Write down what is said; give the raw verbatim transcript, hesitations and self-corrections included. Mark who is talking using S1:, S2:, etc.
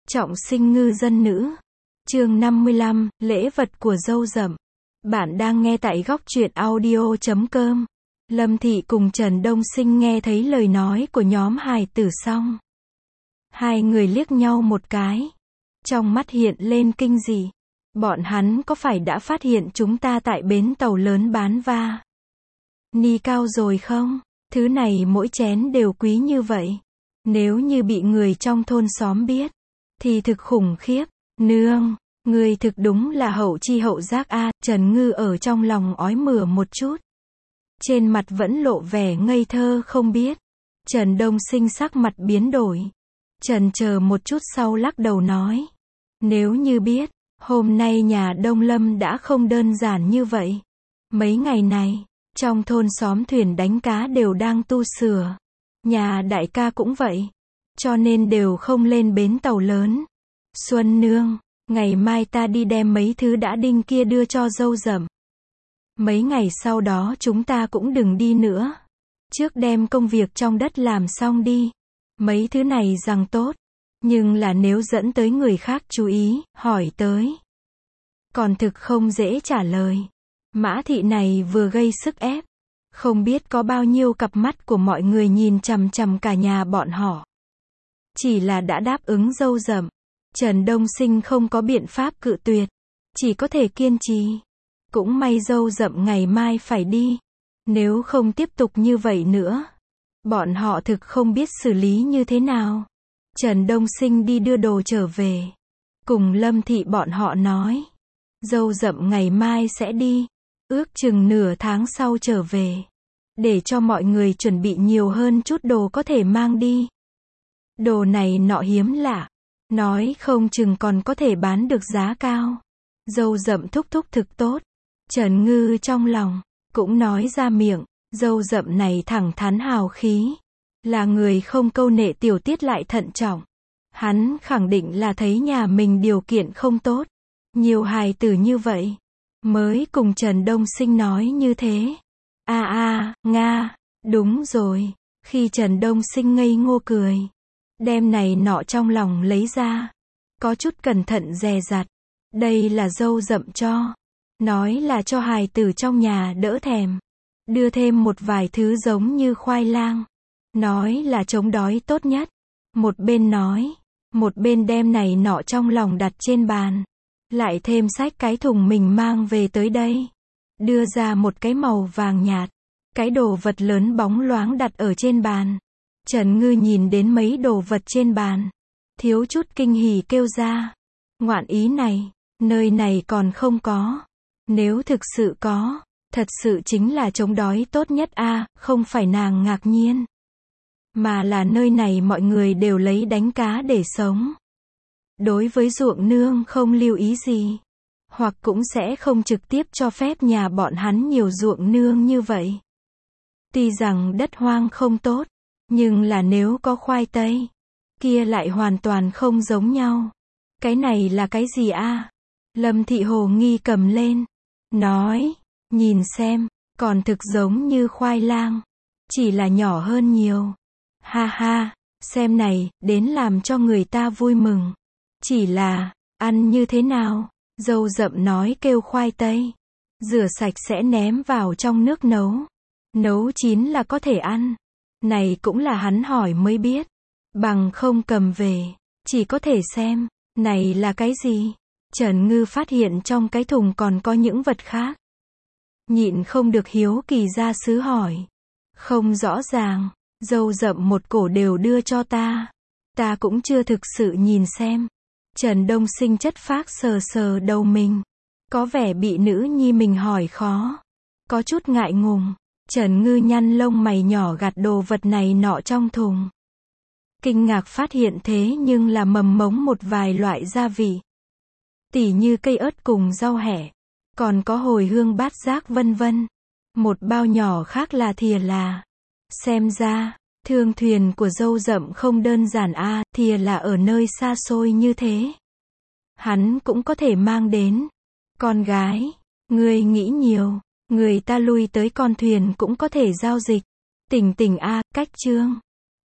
S1: Trọng sinh ngư dân nữ. Chương năm mươi lăm, lễ vật của dâu rậm. Bạn đang nghe tại góc truyện audio chấm com. Lâm Thị cùng Trần Đông Sinh nghe thấy lời nói của nhóm hài tử xong. Hai người liếc nhau một cái. Trong mắt hiện lên kinh dị. Bọn hắn có phải đã phát hiện chúng ta tại bến tàu lớn bán va ni cao rồi không? Thứ này mỗi chén đều quý như vậy. Nếu như bị người trong thôn xóm biết, thì thực khủng khiếp. Nương, người thực đúng là hậu chi hậu giác a. Trần Ngư ở trong lòng ói mửa một chút. Trên mặt vẫn lộ vẻ ngây thơ không biết. Trần Đông Sinh sắc mặt biến đổi. Trần chờ một chút sau lắc đầu nói. Nếu như biết, hôm nay nhà Đông Lâm đã không đơn giản như vậy. Mấy ngày này, trong thôn xóm thuyền đánh cá đều đang tu sửa. Nhà đại ca cũng vậy. Cho nên đều không lên bến tàu lớn. Xuân nương, ngày mai ta đi đem mấy thứ đã đinh kia đưa cho dâu rậm. Mấy ngày sau đó chúng ta cũng đừng đi nữa. Trước đem công việc trong đất làm xong đi. Mấy thứ này rằng tốt. Nhưng là nếu dẫn tới người khác chú ý, hỏi tới. Còn thực không dễ trả lời. Mã thị này vừa gây sức ép. Không biết có bao nhiêu cặp mắt của mọi người nhìn chằm chằm cả nhà bọn họ. Chỉ là đã đáp ứng dâu rậm. Trần Đông Sinh không có biện pháp cự tuyệt. Chỉ có thể kiên trì. Cũng may dâu rậm ngày mai phải đi. Nếu không tiếp tục như vậy nữa. Bọn họ thực không biết xử lý như thế nào. Trần Đông Sinh đi đưa đồ trở về. Cùng Lâm Thị bọn họ nói. Dâu rậm ngày mai sẽ đi. Ước chừng nửa tháng sau trở về. Để cho mọi người chuẩn bị nhiều hơn chút đồ có thể mang đi. Đồ này nọ hiếm lạ. Nói không chừng còn có thể bán được giá cao. Dâu rậm thúc thúc thực tốt. Trần Ngư trong lòng. Cũng nói ra miệng. Dâu rậm này thẳng thắn hào khí. Là người không câu nệ tiểu tiết lại thận trọng. Hắn khẳng định là thấy nhà mình điều kiện không tốt. Nhiều hài tử như vậy. Mới cùng Trần Đông Sinh nói như thế. A a, Nga, đúng rồi. Khi Trần Đông Sinh ngây ngô cười. Đem này nọ trong lòng lấy ra. Có chút cẩn thận dè dặt. Đây là dâu rậm cho. Nói là cho hài tử trong nhà đỡ thèm. Đưa thêm một vài thứ giống như khoai lang. Nói là chống đói tốt nhất. Một bên nói. Một bên đem này nọ trong lòng đặt trên bàn. Lại thêm xách cái thùng mình mang về tới đây. Đưa ra một cái màu vàng nhạt. Cái đồ vật lớn bóng loáng đặt ở trên bàn. Trần Ngư nhìn đến mấy đồ vật trên bàn. Thiếu chút kinh hỉ kêu ra. Ngoạn ý này, nơi này còn không có. Nếu thực sự có, thật sự chính là chống đói tốt nhất a. Không phải nàng ngạc nhiên. Mà là nơi này mọi người đều lấy đánh cá để sống. Đối với ruộng nương không lưu ý gì. Hoặc cũng sẽ không trực tiếp cho phép nhà bọn hắn nhiều ruộng nương như vậy. Tuy rằng đất hoang không tốt. Nhưng là nếu có khoai tây. Kia lại hoàn toàn không giống nhau. Cái này là cái gì a? Lâm Thị hồ nghi cầm lên. Nói. Nhìn xem. Còn thực giống như khoai lang. Chỉ là nhỏ hơn nhiều. Ha ha. Xem này. Đến làm cho người ta vui mừng. Chỉ là. Ăn như thế nào? Dâu rậm nói kêu khoai tây. Rửa sạch sẽ ném vào trong nước nấu. Nấu chín là có thể ăn. Này cũng là hắn hỏi mới biết. Bằng không cầm về. Chỉ có thể xem. Này là cái gì? Trần Ngư phát hiện trong cái thùng còn có những vật khác. Nhịn không được hiếu kỳ ra sứ hỏi. Không rõ ràng. Dâu rậm một cổ đều đưa cho ta. Ta cũng chưa thực sự nhìn xem. Trần Đông Sinh chất phác sờ sờ đầu mình. Có vẻ bị nữ nhi mình hỏi khó. Có chút ngại ngùng. Trần Ngư nhăn lông mày nhỏ gạt đồ vật này nọ trong thùng. Kinh ngạc phát hiện thế nhưng là mầm mống một vài loại gia vị. Tỉ như cây ớt cùng rau hẹ. Còn có hồi hương bát giác vân vân. Một bao nhỏ khác là thìa là. Xem ra, thương thuyền của dâu rậm không đơn giản a. Thìa là ở nơi xa xôi như thế. Hắn cũng có thể mang đến. Con gái, ngươi nghĩ nhiều. Người ta lui tới con thuyền cũng có thể giao dịch. Tỉnh tỉnh a, cách chương.